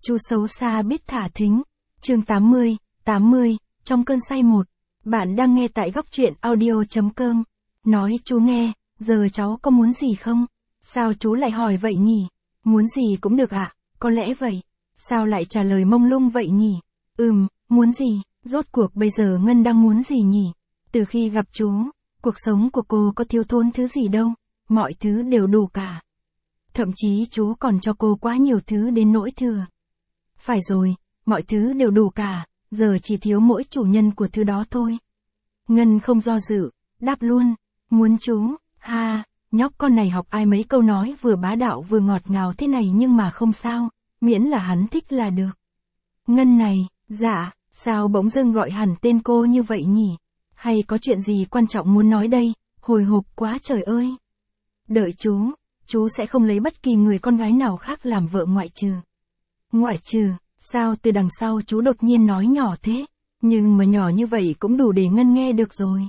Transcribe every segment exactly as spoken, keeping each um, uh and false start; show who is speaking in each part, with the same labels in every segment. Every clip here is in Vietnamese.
Speaker 1: Chú xấu xa biết thả thính. Chương tám mươi, tám mươi, trong cơn say một. Bạn đang nghe tại góc truyện audio chấm com. Nói chú nghe, giờ cháu có muốn gì không? Sao chú lại hỏi vậy nhỉ? Muốn gì cũng được ạ, à? Có lẽ vậy. Sao lại trả lời mông lung vậy nhỉ? Ừm, muốn gì? Rốt cuộc bây giờ Ngân đang muốn gì nhỉ? Từ khi gặp chú, cuộc sống của cô có thiếu thốn thứ gì đâu, mọi thứ đều đủ cả. Thậm chí chú còn cho cô quá nhiều thứ đến nỗi thừa. Phải rồi, mọi thứ đều đủ cả, giờ chỉ thiếu mỗi chủ nhân của thứ đó thôi. Ngân không do dự, đáp luôn, muốn chú, ha, nhóc con này học ai mấy câu nói vừa bá đạo vừa ngọt ngào thế này nhưng mà không sao, miễn là hắn thích là được. Ngân này, dạ, sao bỗng dưng gọi hẳn tên cô như vậy nhỉ? Hay có chuyện gì quan trọng muốn nói đây, hồi hộp quá trời ơi. Đợi chú, chú sẽ không lấy bất kỳ người con gái nào khác làm vợ ngoại trừ. Ngoại trừ, sao từ đằng sau chú đột nhiên nói nhỏ thế? Nhưng mà nhỏ như vậy cũng đủ để Ngân nghe được rồi.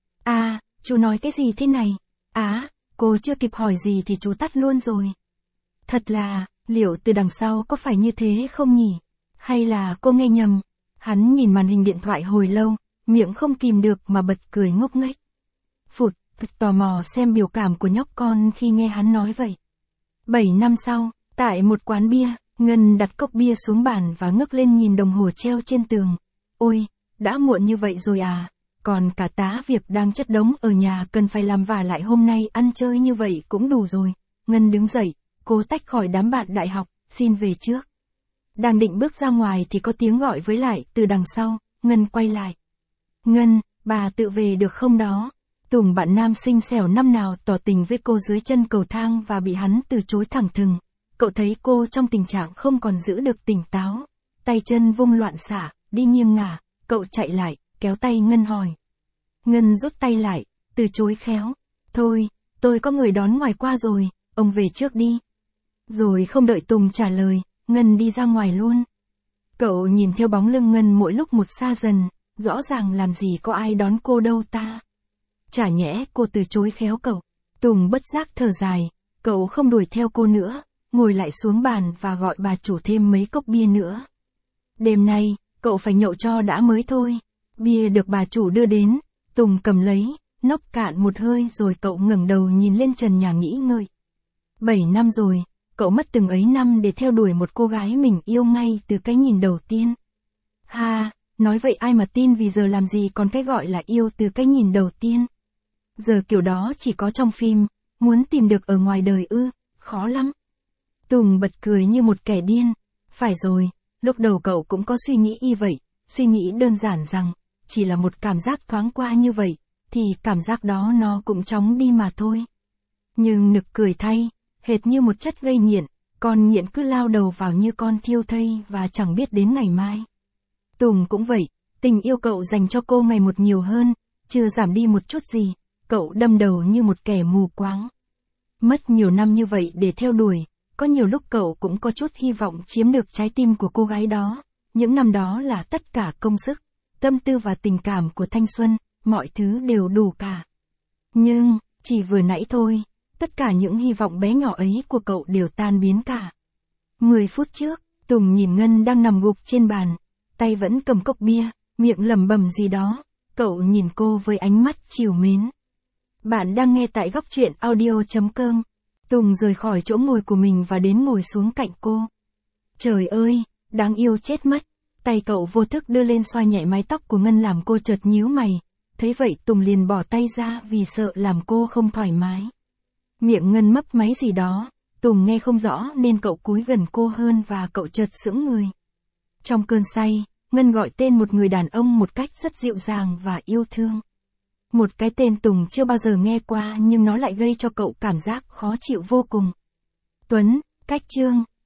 Speaker 1: À, chú nói cái gì thế này? Á, à, cô chưa kịp hỏi gì thì chú tắt luôn rồi. Thật là, liệu từ đằng sau có phải như thế không nhỉ? Hay là cô nghe nhầm? Hắn nhìn màn hình điện thoại hồi lâu, miệng không kìm được mà bật cười ngốc nghếch. Phụt, thật tò mò xem biểu cảm của nhóc con khi nghe hắn nói vậy. Bảy năm sau, tại một quán bia, Ngân đặt cốc bia xuống bàn và ngước lên nhìn đồng hồ treo trên tường. Ôi, đã muộn như vậy rồi à, còn cả tá việc đang chất đống ở nhà cần phải làm và lại hôm nay ăn chơi như vậy cũng đủ rồi. Ngân đứng dậy, cô tách khỏi đám bạn đại học, xin về trước. Đang định bước ra ngoài thì có tiếng gọi với lại từ đằng sau, Ngân quay lại. Ngân, bà tự về được không đó? Tùng bạn nam xinh xẻo năm nào tỏ tình với cô dưới chân cầu thang và bị hắn từ chối thẳng thừng. Cậu thấy cô trong tình trạng không còn giữ được tỉnh táo, tay chân vung loạn xả, đi nghiêng ngả, cậu chạy lại, kéo tay Ngân hỏi. Ngân rút tay lại, từ chối khéo. Thôi, tôi có người đón ngoài qua rồi, ông về trước đi. Rồi không đợi Tùng trả lời, Ngân đi ra ngoài luôn. Cậu nhìn theo bóng lưng Ngân mỗi lúc một xa dần, rõ ràng làm gì có ai đón cô đâu ta. Chả nhẽ cô từ chối khéo cậu. Tùng bất giác thở dài, cậu không đuổi theo cô nữa, ngồi lại xuống bàn và gọi bà chủ thêm mấy cốc bia nữa. Đêm nay, cậu phải nhậu cho đã mới thôi. Bia được bà chủ đưa đến, Tùng cầm lấy, nốc cạn một hơi rồi cậu ngẩng đầu nhìn lên trần nhà nghĩ ngợi. Bảy năm rồi, cậu mất từng ấy năm để theo đuổi một cô gái mình yêu ngay từ cái nhìn đầu tiên. Ha, nói vậy ai mà tin vì giờ làm gì còn cái gọi là yêu từ cái nhìn đầu tiên. Giờ kiểu đó chỉ có trong phim, muốn tìm được ở ngoài đời ư, khó lắm. Tùng bật cười như một kẻ điên. Phải rồi, lúc đầu cậu cũng có suy nghĩ y vậy, suy nghĩ đơn giản rằng, chỉ là một cảm giác thoáng qua như vậy, thì cảm giác đó nó cũng chóng đi mà thôi. Nhưng nực cười thay, hệt như một chất gây nghiện, con nghiện cứ lao đầu vào như con thiêu thây và chẳng biết đến ngày mai. Tùng cũng vậy, tình yêu cậu dành cho cô ngày một nhiều hơn, chưa giảm đi một chút gì, cậu đâm đầu như một kẻ mù quáng. Mất nhiều năm như vậy để theo đuổi, có nhiều lúc cậu cũng có chút hy vọng chiếm được trái tim của cô gái đó. Những năm đó là tất cả công sức, tâm tư và tình cảm của thanh xuân, mọi thứ đều đủ cả. Nhưng, chỉ vừa nãy thôi, tất cả những hy vọng bé nhỏ ấy của cậu đều tan biến cả. Mười phút trước, Tùng nhìn Ngân đang nằm gục trên bàn, tay vẫn cầm cốc bia, miệng lẩm bẩm gì đó, cậu nhìn cô với ánh mắt trìu mến. Bạn đang nghe tại góc truyện audio chấm com. Tùng rời khỏi chỗ ngồi của mình và đến ngồi xuống cạnh cô. Trời ơi, đáng yêu chết mất. Tay cậu vô thức đưa lên xoa nhẹ mái tóc của Ngân làm cô chợt nhíu mày. Thấy vậy Tùng liền bỏ tay ra vì sợ làm cô không thoải mái. Miệng Ngân mấp máy gì đó, Tùng nghe không rõ nên cậu cúi gần cô hơn và cậu chợt sững người. Trong cơn say, Ngân gọi tên một người đàn ông một cách rất dịu dàng và yêu thương. Một cái tên Tùng chưa bao giờ nghe qua nhưng nó lại gây cho cậu cảm giác khó chịu vô cùng. Tuấn, Cách Trương,